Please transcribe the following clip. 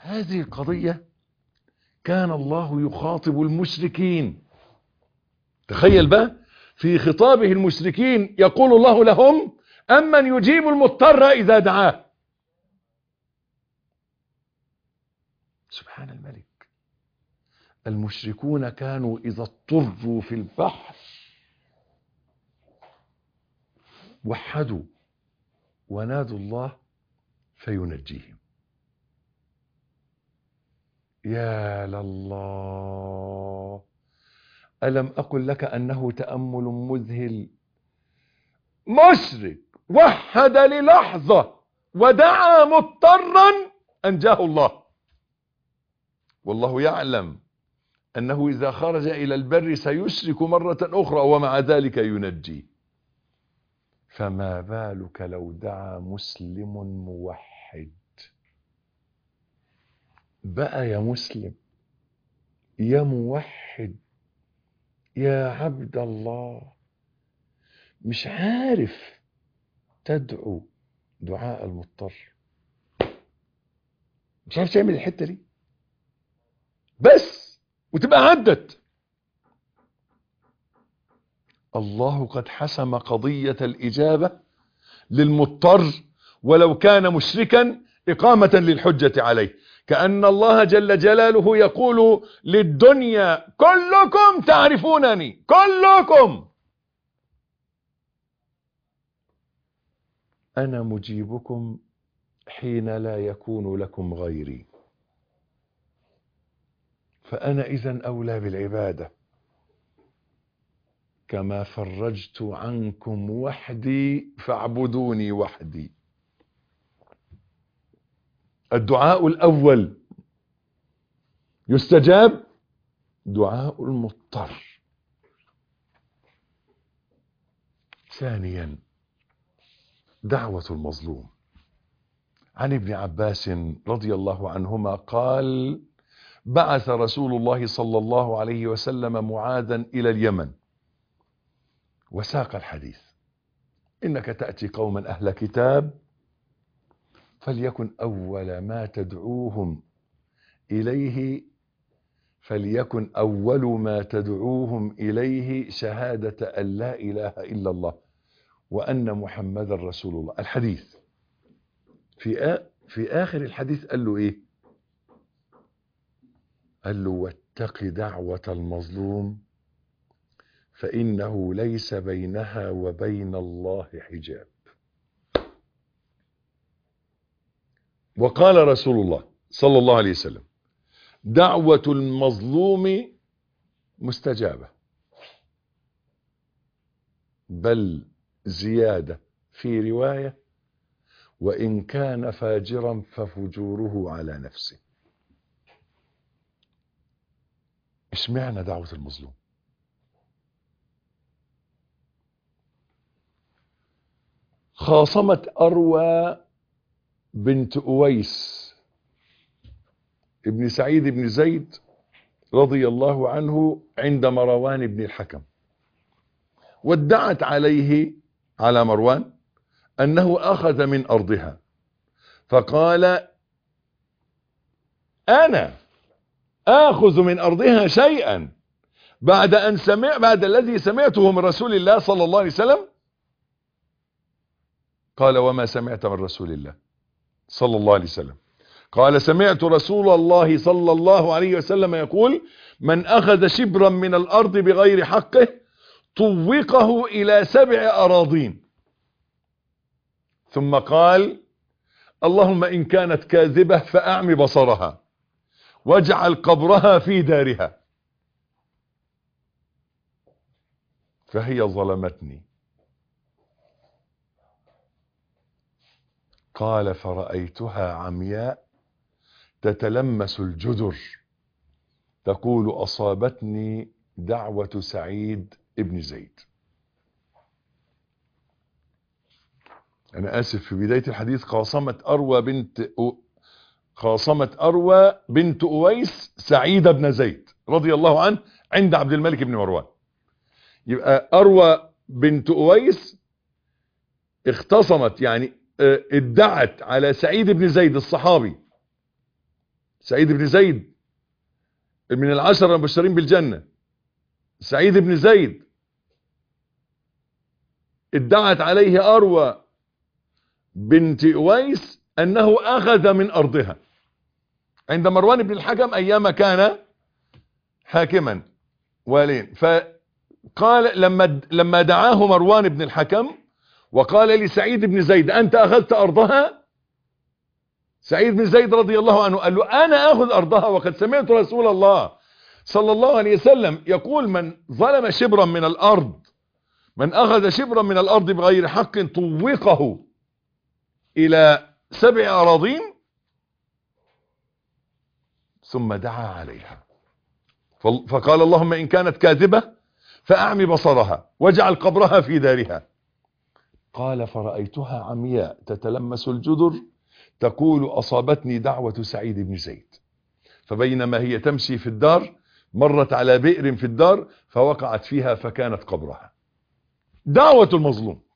هذه القضية كان الله يخاطب المشركين. تخيل بقى في خطابه المشركين يقول الله لهم: أمن يجيب المضطر إذا دعاه. سبحان الملك. المشركون كانوا إذا اضطروا في البحر وحدوا ونادوا الله فينجيهم. يا لله، ألم أقل لك أنه تأمل مذهل؟ مشرك وحد للحظة ودعا مضطرا أنجاه الله، والله يعلم أنه إذا خرج إلى البر سيشرك مرة أخرى ومع ذلك ينجي. فما بالك لو دعا مسلم موحد؟ بقى يا مسلم يا موحد يا عبد الله مش عارف تدعو دعاء المضطر، مش عارف تعمل الحتة دي بس وتبقى عدت. الله قد حسم قضية الإجابة للمضطر ولو كان مشركا إقامة للحجة عليه. كأن الله جل جلاله يقول للدنيا: كلكم تعرفونني، كلكم، أنا مجيبكم حين لا يكون لكم غيري، فأنا إذن أولى بالعبادة. كما فرجت عنكم وحدي فاعبدوني وحدي. الدعاء الأول يستجاب، دعاء المضطر. ثانيا دعوة المظلوم. عن ابن عباس رضي الله عنهما قال: بعث رسول الله صلى الله عليه وسلم معاذا إلى اليمن، وساق الحديث: إنك تأتي قوما أهل كتاب فليكن أول ما تدعوهم إليه شهادة أن لا إله إلا الله وأن محمد رسول الله. الحديث في آخر الحديث قال له إيه؟ قال له: واتق دعوة المظلوم فإنه ليس بينها وبين الله حجاب. وقال رسول الله صلى الله عليه وسلم: دعوة المظلوم مستجابة، بل زيادة في رواية: وإن كان فاجرا ففجوره على نفسه. اشمعنى دعوة المظلوم؟ خاصمت أروى بنت أويس ابن سعيد بن زيد رضي الله عنه عند مروان بن الحكم، وادعت على مروان أنه أخذ من أرضها، فقال: أنا آخذ من أرضها شيئا بعد الذي سمعته من رسول الله صلى الله عليه وسلم؟ قال: وما سمعت من رسول الله صلى الله عليه وسلم؟ قال: سمعت رسول الله صلى الله عليه وسلم يقول: من أخذ شبرا من الأرض بغير حقه طوقه إلى 7 أراضين. ثم قال: اللهم إن كانت كاذبة فأعم بصرها واجعل قبرها في دارها، فهي ظلمتني. قال: فرأيتها عمياء تتلمس الجدر تقول: أصابتني دعوة سعيد ابن زيد. أنا آسف، في بداية الحديث خاصمت أروى بنت أويس سعيد بن زيد رضي الله عنه عند عبد الملك بن مروان. يبقى أروى بنت أويس اختصمت، يعني ادعت على سعيد بن زيد الصحابي سعيد بن زيد من العشرة المبشرين بالجنة. سعيد بن زيد ادعت عليه أروى بنت أويس أنه أخذ من أرضها عند مروان بن الحكم أيام كان حاكما والين. فقال لما دعاه مروان بن الحكم وقال لسعيد بن زيد أنت أخذت أرضها، سعيد بن زيد رضي الله عنه قال له أنا أخذ أرضها وقد سمعت رسول الله صلى الله عليه وسلم يقول من ظلم شبرا من الأرض، من أخذ شبرا من الأرض بغير حق طوقه إلى 7 أراضين ثم دعا عليها. فقال اللهم إن كانت كاذبة فأعمي بصرها واجعل قبرها في دارها. قال فرأيتها عمياء تتلمس الجدر تقول أصابتني دعوة سعيد بن زيد. فبينما هي تمشي في الدار مرت على بئر في الدار فوقعت فيها فكانت قبرها. دعوة المظلوم.